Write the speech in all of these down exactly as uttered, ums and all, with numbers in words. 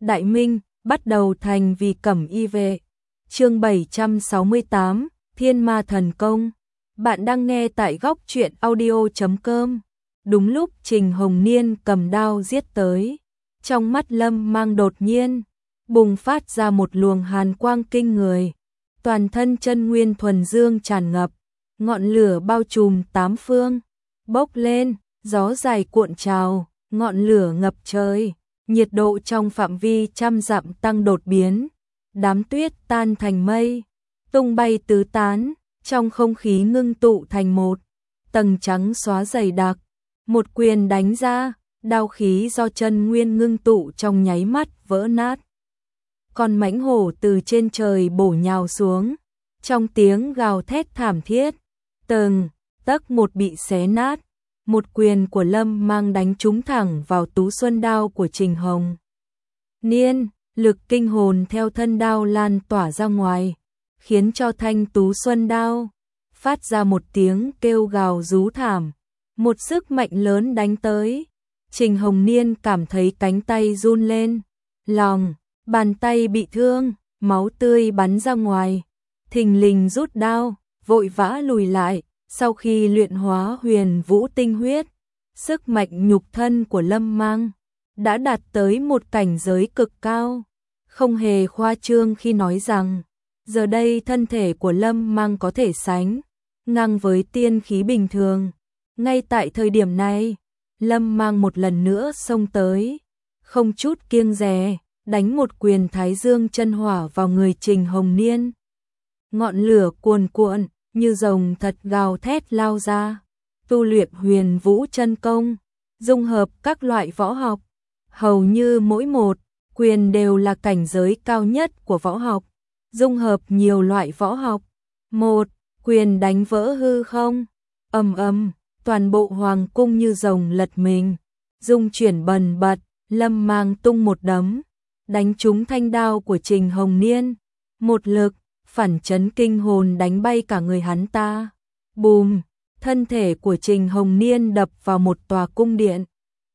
Đại Minh, bắt đầu thành vì cẩm y vệ. Chương bảy trăm sáu mươi tám, Thiên Ma Thần Công. Bạn đang nghe tại góc truyện audio chấm com. Đúng lúc Trình Hồng Niên cầm đao giết tới, trong mắt Lâm Mang đột nhiên bùng phát ra một luồng hàn quang kinh người, toàn thân chân nguyên thuần dương tràn ngập, ngọn lửa bao trùm tám phương, bốc lên, gió dài cuộn trào, ngọn lửa ngập trời, nhiệt độ trong phạm vi trăm dặm tăng đột biến, đám tuyết tan thành mây, tung bay tứ tán, trong không khí ngưng tụ thành một tầng trắng xóa dày đặc, một quyền đánh ra, đao khí do chân nguyên ngưng tụ trong nháy mắt vỡ nát. Con mãnh hổ từ trên trời bổ nhào xuống, trong tiếng gào thét thảm thiết, từng tấc một bị xé nát. Một quyền của Lâm Mang đánh trúng thẳng vào tú xuân đao của Trình Hồng Niên, lực kinh hồn theo thân đao lan tỏa ra ngoài, khiến cho thanh tú xuân đao phát ra một tiếng kêu gào rú thảm. Một sức mạnh lớn đánh tới, Trình Hồng Niên cảm thấy cánh tay run lên, lòng bàn tay bị thương, máu tươi bắn ra ngoài, thình lình rút đao, vội vã lùi lại. Sau khi luyện hóa huyền vũ tinh huyết, sức mạnh nhục thân của Lâm Mang đã đạt tới một cảnh giới cực cao, không hề khoa trương khi nói rằng giờ đây thân thể của Lâm Mang có thể sánh ngang với tiên khí bình thường. Ngay tại thời điểm này, Lâm Mang một lần nữa xông tới, không chút kiêng dè, đánh một quyền Thái Dương chân hỏa vào người Trình Hồng Niên. Ngọn lửa cuồn cuộn như rồng thật gào thét lao ra. Tu luyện huyền vũ chân công, dung hợp các loại võ học, hầu như mỗi một quyền đều là cảnh giới cao nhất của võ học, dung hợp nhiều loại võ học, một quyền đánh vỡ hư không, ầm ầm, toàn bộ hoàng cung như rồng lật mình, rung chuyển bần bật. Lâm Mang tung một đấm, đánh trúng thanh đao của Trình Hồng Niên, một lực phản chấn kinh hồn đánh bay cả người hắn ta. Bùm, thân thể của Trình Hồng Niên đập vào một tòa cung điện.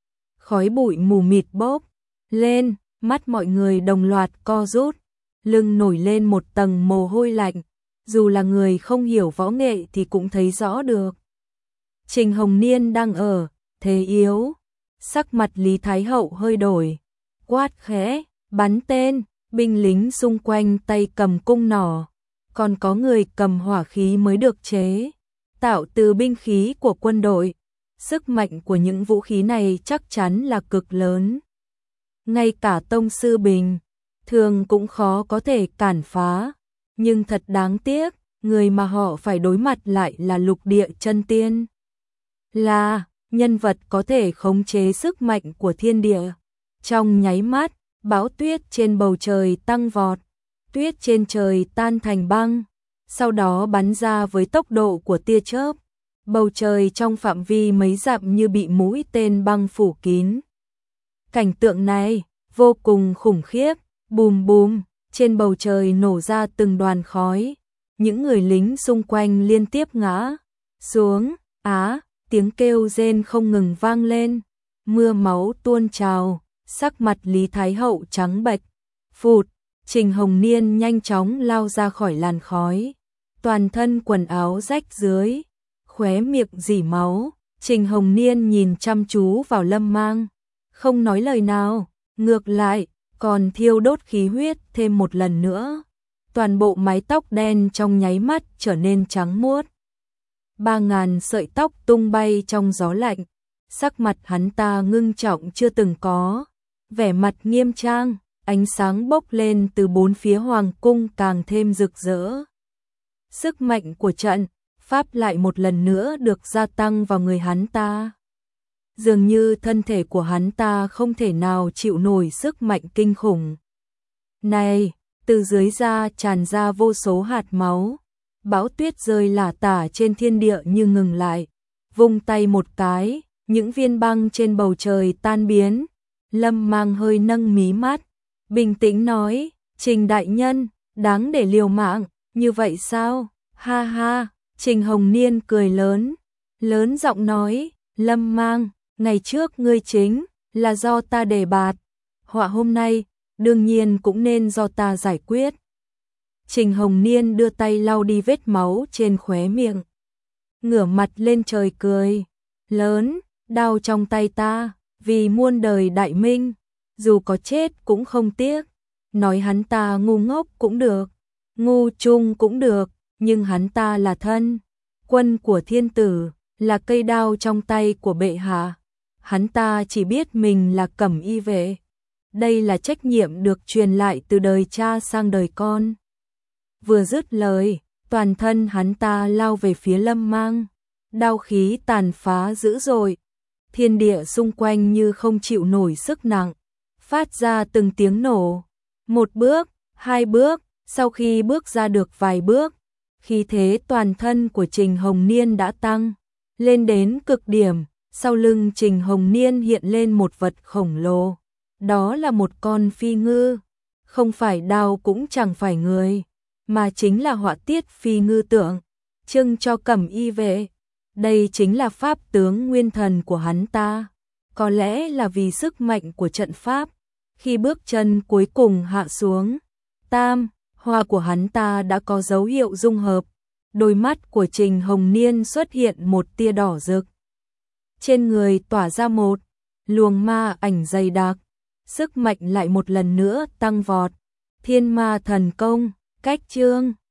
Khói bụi mù mịt bốc lên, mắt mọi người đồng loạt co rút, lưng nổi lên một tầng mồ hôi lạnh, dù là người không hiểu võ nghệ thì cũng thấy rõ được. Trình Hồng Niên đang ở thế yếu, sắc mặt Lý Thái Hậu hơi đổi, quát khẽ, bắn tên. Binh lính xung quanh tay cầm cung nỏ, còn có người cầm hỏa khí mới được chế tạo từ binh khí của quân đội. Sức mạnh của những vũ khí này chắc chắn là cực lớn, ngay cả tông sư bình thường cũng khó có thể cản phá. Nhưng thật đáng tiếc, người mà họ phải đối mặt lại là lục địa chân tiên, là nhân vật có thể khống chế sức mạnh của thiên địa. Trong nháy mắt, bão tuyết trên bầu trời tăng vọt, tuyết trên trời tan thành băng, sau đó bắn ra với tốc độ của tia chớp. Bầu trời trong phạm vi mấy dặm như bị mũi tên băng phủ kín. Cảnh tượng này vô cùng khủng khiếp, bùm bùm, trên bầu trời nổ ra từng đoàn khói, những người lính xung quanh liên tiếp ngã xuống, á, tiếng kêu rên không ngừng vang lên, mưa máu tuôn trào. Sắc mặt Lý Thái Hậu trắng bệch, phụt, Trình Hồng Niên nhanh chóng lao ra khỏi làn khói, toàn thân quần áo rách dưới, khóe miệng rỉ máu. Trình Hồng Niên nhìn chăm chú vào Lâm Mang, không nói lời nào, ngược lại, còn thiêu đốt khí huyết thêm một lần nữa. Toàn bộ mái tóc đen trong nháy mắt trở nên trắng muốt. Ba ngàn sợi tóc tung bay trong gió lạnh, sắc mặt hắn ta ngưng trọng chưa từng có. Vẻ mặt nghiêm trang, ánh sáng bốc lên từ bốn phía hoàng cung càng thêm rực rỡ. Sức mạnh của trận pháp lại một lần nữa được gia tăng vào người hắn ta. Dường như thân thể của hắn ta không thể nào chịu nổi sức mạnh kinh khủng này, từ dưới da tràn ra vô số hạt máu. Bão tuyết rơi lả tả trên thiên địa như ngừng lại, vung tay một cái, những viên băng trên bầu trời tan biến. Lâm Mang hơi nâng mí mắt, bình tĩnh nói, Trình đại nhân, đáng để liều mạng, như vậy sao? Ha ha, Trình Hồng Niên cười lớn, lớn giọng nói, Lâm Mang, ngày trước ngươi chính là do ta đề bạt, họa hôm nay, đương nhiên cũng nên do ta giải quyết. Trình Hồng Niên đưa tay lau đi vết máu trên khóe miệng, ngửa mặt lên trời cười lớn, đao trong tay ta, vì muôn đời đại minh, dù có chết cũng không tiếc. Nói hắn ta ngu ngốc cũng được, ngu chung cũng được, nhưng hắn ta là thân quân của thiên tử, là cây đao trong tay của bệ hạ. Hắn ta chỉ biết mình là Cẩm Y vệ. Đây là trách nhiệm được truyền lại từ đời cha sang đời con. Vừa dứt lời, toàn thân hắn ta lao về phía Lâm Mang, đao khí tàn phá dữ dội, thiên địa xung quanh như không chịu nổi sức nặng, phát ra từng tiếng nổ. Một bước, hai bước, sau khi bước ra được vài bước, khí thế toàn thân của Trình Hồng Niên đã tăng lên đến cực điểm. Sau lưng Trình Hồng Niên hiện lên một vật khổng lồ, đó là một con phi ngư, không phải đao cũng chẳng phải người, mà chính là họa tiết phi ngư tượng, trưng cho Cẩm Y vệ. Đây chính là pháp tướng nguyên thần của hắn ta. Có lẽ là vì sức mạnh của trận pháp, khi bước chân cuối cùng hạ xuống, tam hoa của hắn ta đã có dấu hiệu dung hợp. Đôi mắt của Trình Hồng Niên xuất hiện một tia đỏ rực, trên người tỏa ra một luồng ma ảnh dày đặc, sức mạnh lại một lần nữa tăng vọt. Thiên Ma Thần Công, cách chương